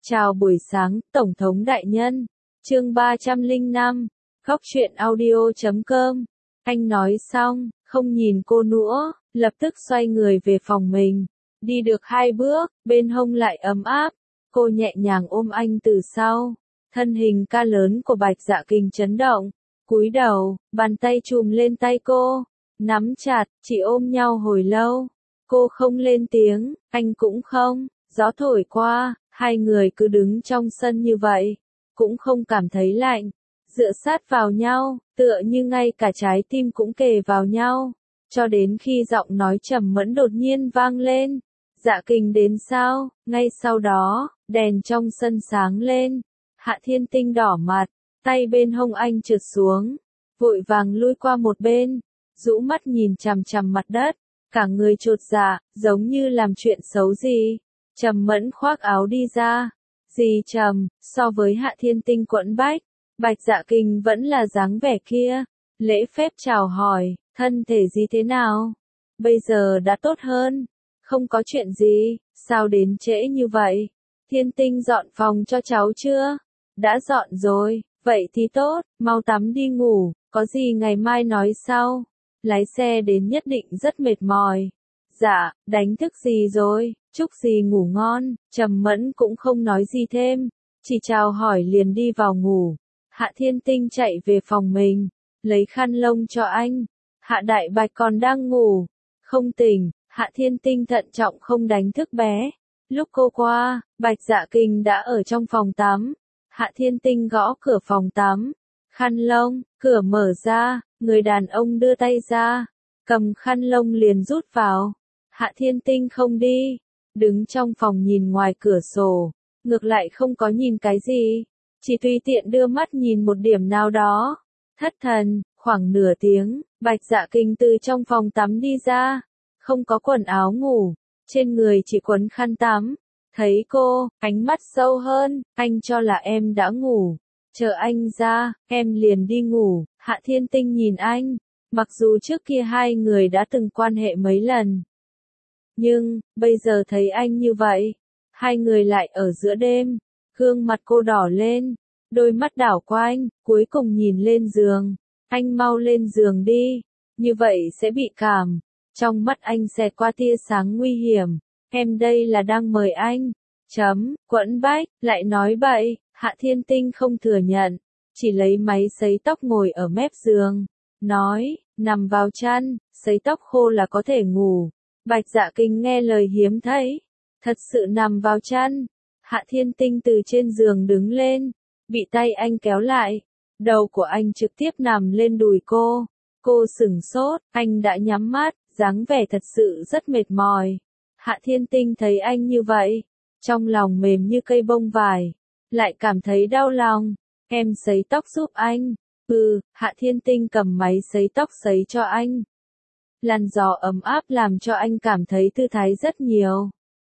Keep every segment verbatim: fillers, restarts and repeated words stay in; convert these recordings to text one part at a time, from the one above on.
Chào buổi sáng, Tổng thống đại nhân. Chương ba trăm lẻ năm, góc truyện audio chấm com. Anh nói xong, không nhìn cô nữa, lập tức xoay người về phòng mình. Đi được hai bước, bên hông lại ấm áp. Cô nhẹ nhàng ôm anh từ sau. Thân hình ca lớn của Bạch Dạ Kình chấn động. Cúi đầu, bàn tay chùm lên tay cô. Nắm chặt, chỉ ôm nhau hồi lâu. Cô không lên tiếng, anh cũng không. Gió thổi qua, hai người cứ đứng trong sân như vậy. Cũng không cảm thấy lạnh. Dựa sát vào nhau, tựa như ngay cả trái tim cũng kề vào nhau. Cho đến khi giọng nói trầm mẫn đột nhiên vang lên. Dạ Kình đến sao? Ngay sau đó, đèn trong sân sáng lên. Hạ Thiên Tinh đỏ mặt, tay bên hông anh trượt xuống. Vội vàng lui qua một bên, rũ mắt nhìn chằm chằm mặt đất. Cả người chột dạ, giống như làm chuyện xấu gì. Trầm mẫn khoác áo đi ra. Gì trầm, so với Hạ Thiên Tinh quẫn bách, Bạch Dạ Kình vẫn là dáng vẻ kia. Lễ phép chào hỏi, thân thể gì thế nào? Bây giờ đã tốt hơn. Không có chuyện gì, sao đến trễ như vậy? Thiên Tinh dọn phòng cho cháu chưa? Đã dọn rồi, vậy thì tốt, mau tắm đi ngủ, có gì ngày mai nói sau. Lái xe đến nhất định rất mệt mỏi. Dạ, đánh thức gì rồi, chúc gì ngủ ngon. Trầm Mẫn cũng không nói gì thêm, chỉ chào hỏi liền đi vào ngủ. Hạ Thiên Tinh chạy về phòng mình, lấy khăn lông cho anh. Hạ Đại Bạch còn đang ngủ, không tỉnh. Hạ Thiên Tinh thận trọng không đánh thức bé. Lúc cô qua, Bạch Dạ Kình đã ở trong phòng tắm. Hạ Thiên Tinh gõ cửa phòng tắm. Khăn lông, cửa mở ra, người đàn ông đưa tay ra, cầm khăn lông liền rút vào. Hạ Thiên Tinh không đi, đứng trong phòng nhìn ngoài cửa sổ, ngược lại không có nhìn cái gì, chỉ tùy tiện đưa mắt nhìn một điểm nào đó. Thất thần, khoảng nửa tiếng, Bạch Dạ Kình từ trong phòng tắm đi ra, không có quần áo ngủ, trên người chỉ quấn khăn tắm. Thấy cô, ánh mắt sâu hơn, anh cho là em đã ngủ. Chờ anh ra, em liền đi ngủ. Hạ Thiên Tinh nhìn anh, mặc dù trước kia hai người đã từng quan hệ mấy lần. Nhưng, bây giờ thấy anh như vậy, hai người lại ở giữa đêm, gương mặt cô đỏ lên, đôi mắt đảo qua anh, cuối cùng nhìn lên giường. Anh mau lên giường đi, như vậy sẽ bị cảm. Trong mắt anh xẹt qua tia sáng nguy hiểm. Em đây là đang mời anh. Chấm, quẫn bách, lại nói bậy. Hạ Thiên Tinh không thừa nhận, chỉ lấy máy sấy tóc ngồi ở mép giường, nói, nằm vào chăn, sấy tóc khô là có thể ngủ. Bạch Dạ Kình nghe lời hiếm thấy, thật sự nằm vào chăn. Hạ Thiên Tinh từ trên giường đứng lên, bị tay anh kéo lại, đầu của anh trực tiếp nằm lên đùi cô. Cô sửng sốt, anh đã nhắm mắt, dáng vẻ thật sự rất mệt mỏi. Hạ Thiên Tinh thấy anh như vậy, trong lòng mềm như cây bông vải. Lại cảm thấy đau lòng. Em sấy tóc giúp anh. Ừ, Hạ Thiên Tinh cầm máy sấy tóc sấy cho anh. Làn gió ấm áp làm cho anh cảm thấy thư thái rất nhiều.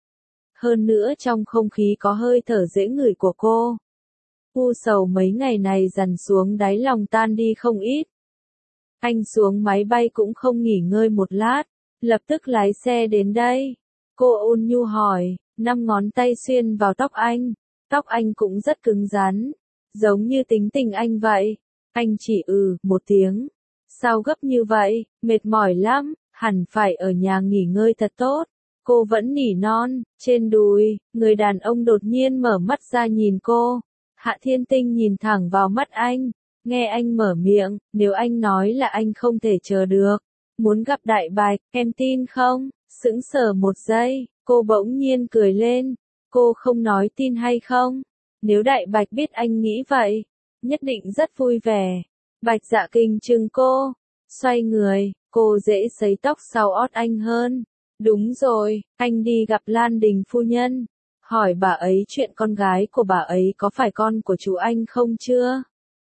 Hơn nữa trong không khí có hơi thở dễ ngửi của cô. U sầu mấy ngày này dằn xuống đáy lòng tan đi không ít. Anh xuống máy bay cũng không nghỉ ngơi một lát, lập tức lái xe đến đây. Cô ôn nhu hỏi, năm ngón tay xuyên vào tóc anh. Tóc anh cũng rất cứng rắn, giống như tính tình anh vậy. Anh chỉ ừ một tiếng. Sao gấp như vậy, mệt mỏi lắm, hẳn phải ở nhà nghỉ ngơi thật tốt. Cô vẫn nỉ non, trên đùi, người đàn ông đột nhiên mở mắt ra nhìn cô. Hạ Thiên Tinh nhìn thẳng vào mắt anh, nghe anh mở miệng, nếu anh nói là anh không thể chờ được. Muốn gặp Đại Bạch, em tin không? Sững sờ một giây, cô bỗng nhiên cười lên. Cô không nói tin hay không? Nếu Đại Bạch biết anh nghĩ vậy, nhất định rất vui vẻ. Bạch Dạ Kình chừng cô, xoay người, cô dễ sấy tóc sau ót anh hơn. Đúng rồi, anh đi gặp Lan Đình phu nhân, hỏi bà ấy chuyện con gái của bà ấy có phải con của chú anh không chưa?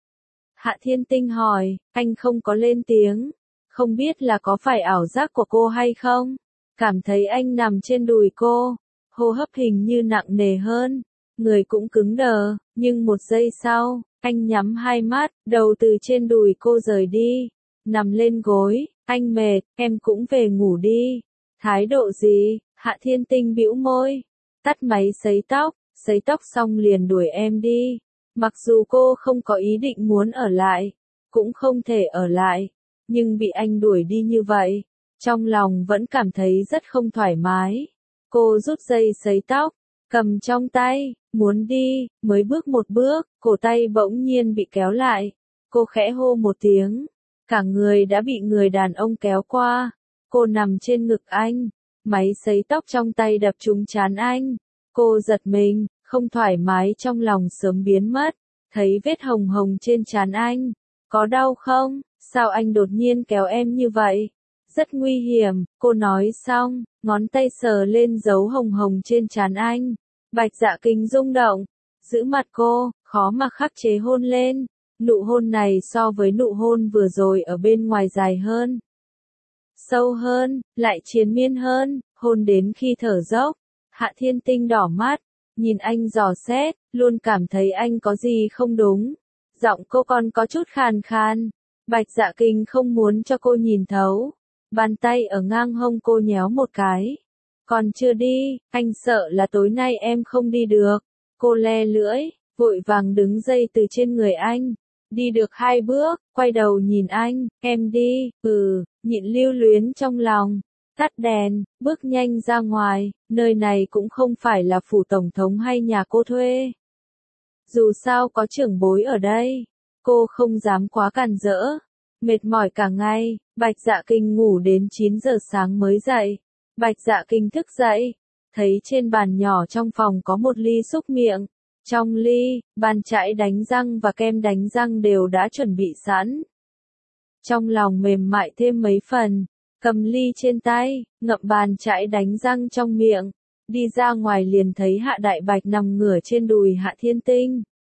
Hạ Thiên Tinh hỏi, anh không có lên tiếng, không biết là có phải ảo giác của cô hay không? Cảm thấy anh nằm trên đùi cô. Hô hấp hình như nặng nề hơn, người cũng cứng đờ, nhưng một giây sau, anh nhắm hai mắt, đầu từ trên đùi cô rời đi, nằm lên gối, anh mệt, em cũng về ngủ đi. Thái độ gì? Hạ Thiên Tinh bĩu môi, tắt máy sấy tóc, sấy tóc xong liền đuổi em đi. Mặc dù cô không có ý định muốn ở lại, cũng không thể ở lại, nhưng bị anh đuổi đi như vậy, trong lòng vẫn cảm thấy rất không thoải mái. Cô rút dây sấy tóc, cầm trong tay, muốn đi, mới bước một bước, cổ tay bỗng nhiên bị kéo lại. Cô khẽ hô một tiếng, cả người đã bị người đàn ông kéo qua. Cô nằm trên ngực anh, máy sấy tóc trong tay đập trúng trán anh. Cô giật mình, không thoải mái trong lòng sớm biến mất, thấy vết hồng hồng trên trán anh. Có đau không? Sao anh đột nhiên kéo em như vậy? Rất nguy hiểm, cô nói xong, ngón tay sờ lên dấu hồng hồng trên trán anh. Bạch Dạ Kinh rung động, giữ mặt cô, khó mà khắc chế hôn lên. Nụ hôn này so với nụ hôn vừa rồi ở bên ngoài dài hơn, sâu hơn, lại triền miên hơn, hôn đến khi thở dốc. Hạ Thiên Tinh đỏ mắt, nhìn anh dò xét, luôn cảm thấy anh có gì không đúng. Giọng cô còn có chút khàn khàn. Bạch Dạ Kinh không muốn cho cô nhìn thấu. Bàn tay ở ngang hông cô nhéo một cái. Còn chưa đi, anh sợ là tối nay em không đi được. Cô le lưỡi, vội vàng đứng dậy từ trên người anh. Đi được hai bước, quay đầu nhìn anh, em đi, ừ, nhịn lưu luyến trong lòng. Tắt đèn, bước nhanh ra ngoài, nơi này cũng không phải là phủ tổng thống hay nhà cô thuê. Dù sao có trưởng bối ở đây, cô không dám quá cản rỡ. Mệt mỏi cả ngày, Bạch Dạ Kinh ngủ đến chín giờ sáng mới dậy. Bạch Dạ Kinh thức dậy, thấy trên bàn nhỏ trong phòng có một ly xúc miệng. Trong ly, bàn chải đánh răng và kem đánh răng đều đã chuẩn bị sẵn. Trong lòng mềm mại thêm mấy phần, cầm ly trên tay, ngậm bàn chải đánh răng trong miệng. Đi ra ngoài liền thấy Hạ Đại Bạch nằm ngửa trên đùi Hạ Thiên Tinh.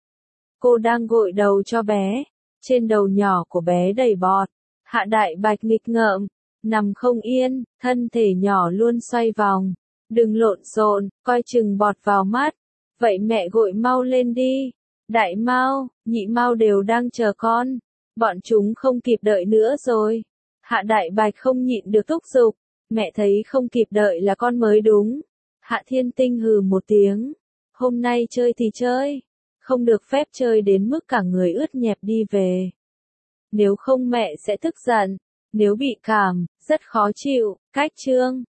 Cô đang gội đầu cho bé, trên đầu nhỏ của bé đầy bọt. Hạ Đại Bạch nghịch ngợm, nằm không yên, thân thể nhỏ luôn xoay vòng. Đừng lộn xộn, coi chừng bọt vào mắt. Vậy mẹ gội mau lên đi. Đại Mao, Nhị Mao đều đang chờ con. Bọn chúng không kịp đợi nữa rồi. Hạ Đại Bạch không nhịn được thúc giục. Mẹ thấy không kịp đợi là con mới đúng. Hạ Thiên Tinh hừ một tiếng. Hôm nay chơi thì chơi. Không được phép chơi đến mức cả người ướt nhẹp đi về. Nếu không mẹ sẽ tức giận. Nếu bị cảm, rất khó chịu. Cách chương.